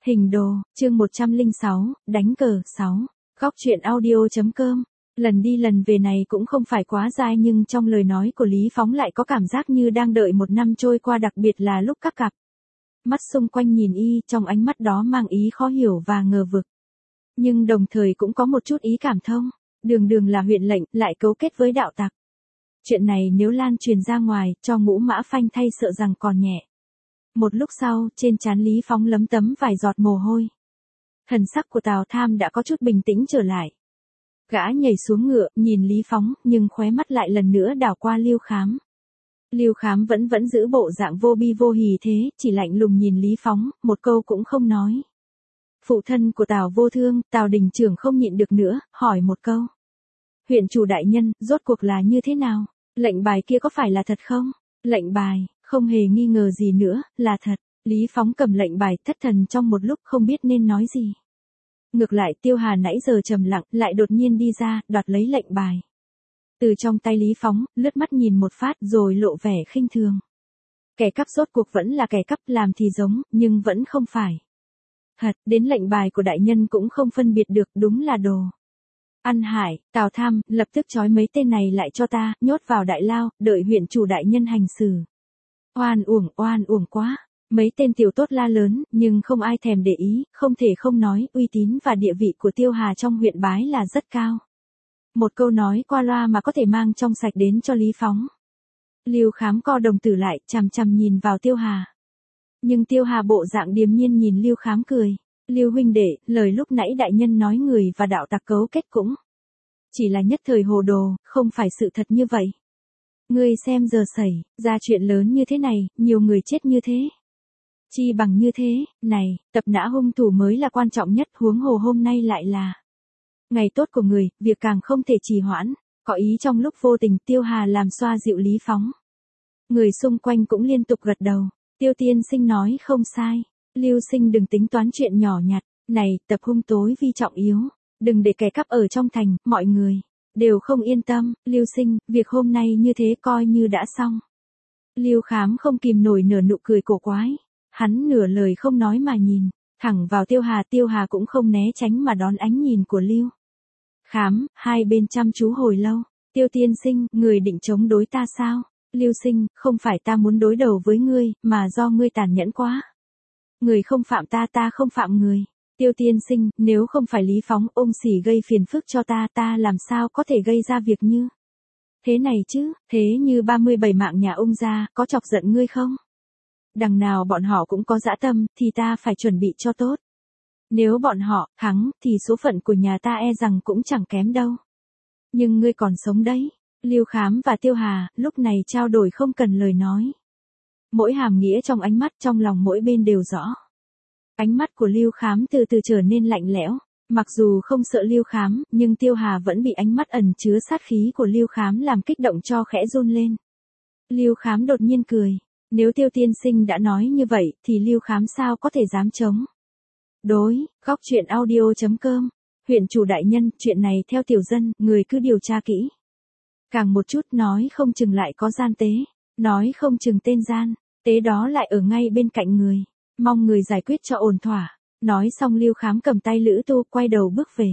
Hình đồ, chương 106, đánh cờ, 6. Góc truyện audio.com. Lần đi lần về này cũng không phải quá dài nhưng trong lời nói của Lý Phóng lại có cảm giác như đang đợi một năm trôi qua, đặc biệt là lúc các cặp mắt xung quanh nhìn y, trong ánh mắt đó mang ý khó hiểu và ngờ vực. Nhưng đồng thời cũng có một chút ý cảm thông, đường đường là huyện lệnh, lại cấu kết với đạo tặc. Chuyện này nếu lan truyền ra ngoài, cho Ngũ Mã Phanh thay sợ rằng còn nhẹ. Một lúc sau, trên trán Lý Phóng lấm tấm vài giọt mồ hôi. Thần sắc của Tào Tham đã có chút bình tĩnh trở lại. Gã nhảy xuống ngựa, nhìn Lý Phóng, nhưng khóe mắt lại lần nữa đảo qua Lưu Khám. Lưu Khám vẫn giữ bộ dạng vô bi vô hỉ thế, chỉ lạnh lùng nhìn Lý Phóng, một câu cũng không nói. Phụ thân của Tào Vô Thương, Tào Đình Trưởng không nhịn được nữa, hỏi một câu. Huyện chủ đại nhân, rốt cuộc là như thế nào? Lệnh bài kia có phải là thật không? Lệnh bài, không hề nghi ngờ gì nữa, là thật. Lý Phóng cầm lệnh bài, thất thần trong một lúc không biết nên nói gì. Ngược lại Tiêu Hà nãy giờ trầm lặng, lại đột nhiên đi ra, đoạt lấy lệnh bài. Từ trong tay Lý Phóng, lướt mắt nhìn một phát rồi lộ vẻ khinh thường. Kẻ cắp rốt cuộc vẫn là kẻ cắp, làm thì giống, nhưng vẫn không phải. Thật, đến lệnh bài của đại nhân cũng không phân biệt được, đúng là đồ ăn hại. Tào Tham, lập tức trói mấy tên này lại cho ta, nhốt vào đại lao, đợi huyện chủ đại nhân hành xử. Oan uổng quá. Mấy tên tiểu tốt la lớn, nhưng không ai thèm để ý, không thể không nói, uy tín và địa vị của Tiêu Hà trong huyện Bái là rất cao. Một câu nói qua loa mà có thể mang trong sạch đến cho Lý Phóng. Lưu Khám co đồng tử lại, chằm chằm nhìn vào Tiêu Hà. Nhưng Tiêu Hà bộ dạng điềm nhiên nhìn Lưu Khám cười. Lưu huynh đệ, lời lúc nãy đại nhân nói người và đạo tặc cấu kết cũng chỉ là nhất thời hồ đồ, không phải sự thật như vậy. Ngươi xem giờ xảy ra chuyện lớn như thế này, nhiều người chết như thế. Chi bằng như thế, này, tập nã hung thủ mới là quan trọng nhất, huống hồ hôm nay lại là ngày tốt của người, việc càng không thể trì hoãn. Có ý trong lúc vô tình Tiêu Hà làm xoa dịu Lý Phóng. Người xung quanh cũng liên tục gật đầu. Tiêu tiên sinh nói không sai. Lưu sinh đừng tính toán chuyện nhỏ nhặt. Này, tập hung tối vi trọng yếu. Đừng để kẻ cắp ở trong thành, mọi người đều không yên tâm. Lưu sinh, việc hôm nay như thế coi như đã xong. Lưu Khám không kìm nổi nở nụ cười cổ quái. Hắn nửa lời không nói mà nhìn thẳng vào Tiêu Hà cũng không né tránh mà đón ánh nhìn của Lưu Khám, hai bên chăm chú hồi lâu. Tiêu tiên sinh, người định chống đối ta sao? Lưu sinh, không phải ta muốn đối đầu với ngươi, mà do ngươi tàn nhẫn quá. Người không phạm ta, ta không phạm người. Tiêu tiên sinh, nếu không phải Lý Phóng ôm xỉ gây phiền phức cho ta, ta làm sao có thể gây ra việc như thế này chứ? Thế như 37 mạng nhà ông gia, có chọc giận ngươi không? Đằng nào bọn họ cũng có dã tâm, thì ta phải chuẩn bị cho tốt. Nếu bọn họ thắng, thì số phận của nhà ta e rằng cũng chẳng kém đâu. Nhưng ngươi còn sống đấy. Lưu Khám và Tiêu Hà, lúc này trao đổi không cần lời nói. Mỗi hàm nghĩa trong ánh mắt, trong lòng mỗi bên đều rõ. Ánh mắt của Lưu Khám từ từ trở nên lạnh lẽo. Mặc dù không sợ Lưu Khám, nhưng Tiêu Hà vẫn bị ánh mắt ẩn chứa sát khí của Lưu Khám làm kích động cho khẽ run lên. Lưu Khám đột nhiên cười. Nếu Tiêu tiên sinh đã nói như vậy, thì Lưu Khám sao có thể dám chống đối. Góc truyện audio.com. Huyện chủ đại nhân, chuyện này theo tiểu dân, người cứ điều tra kỹ. Càng một chút nói không chừng lại có gian tế. Nói không chừng tên gian tế đó lại ở ngay bên cạnh người. Mong người giải quyết cho ổn thỏa. Nói xong Lưu Khám cầm tay Lữ Tu quay đầu bước về.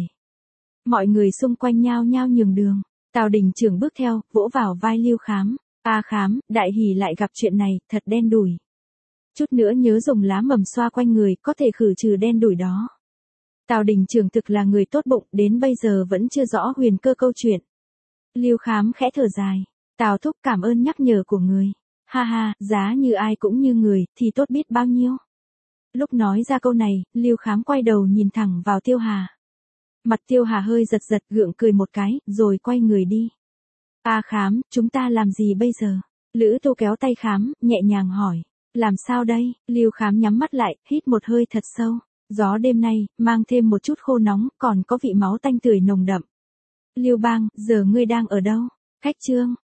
Mọi người xung quanh nhao nhao nhường đường. Tào Đình Trưởng bước theo, vỗ vào vai Lưu Khám. A Khám, đại hỉ lại gặp chuyện này, thật đen đủi. Chút nữa nhớ dùng lá mầm xoa quanh người, có thể khử trừ đen đủi đó. Tào Đình Trưởng thực là người tốt bụng, đến bây giờ vẫn chưa rõ huyền cơ câu chuyện. Lưu Khám khẽ thở dài. Tào thúc cảm ơn nhắc nhở của người. Ha ha, giá như ai cũng như người, thì tốt biết bao nhiêu. Lúc nói ra câu này, Lưu Khám quay đầu nhìn thẳng vào Tiêu Hà. Mặt Tiêu Hà hơi giật giật, gượng cười một cái, rồi quay người đi. A Khám, chúng ta làm gì bây giờ? Lữ Tu kéo tay Khám, nhẹ nhàng hỏi. Làm sao đây? Lưu Khám nhắm mắt lại, hít một hơi thật sâu. Gió đêm nay, mang thêm một chút khô nóng, còn có vị máu tanh tưởi nồng đậm. Lưu Bang, giờ ngươi đang ở đâu? Khách trương,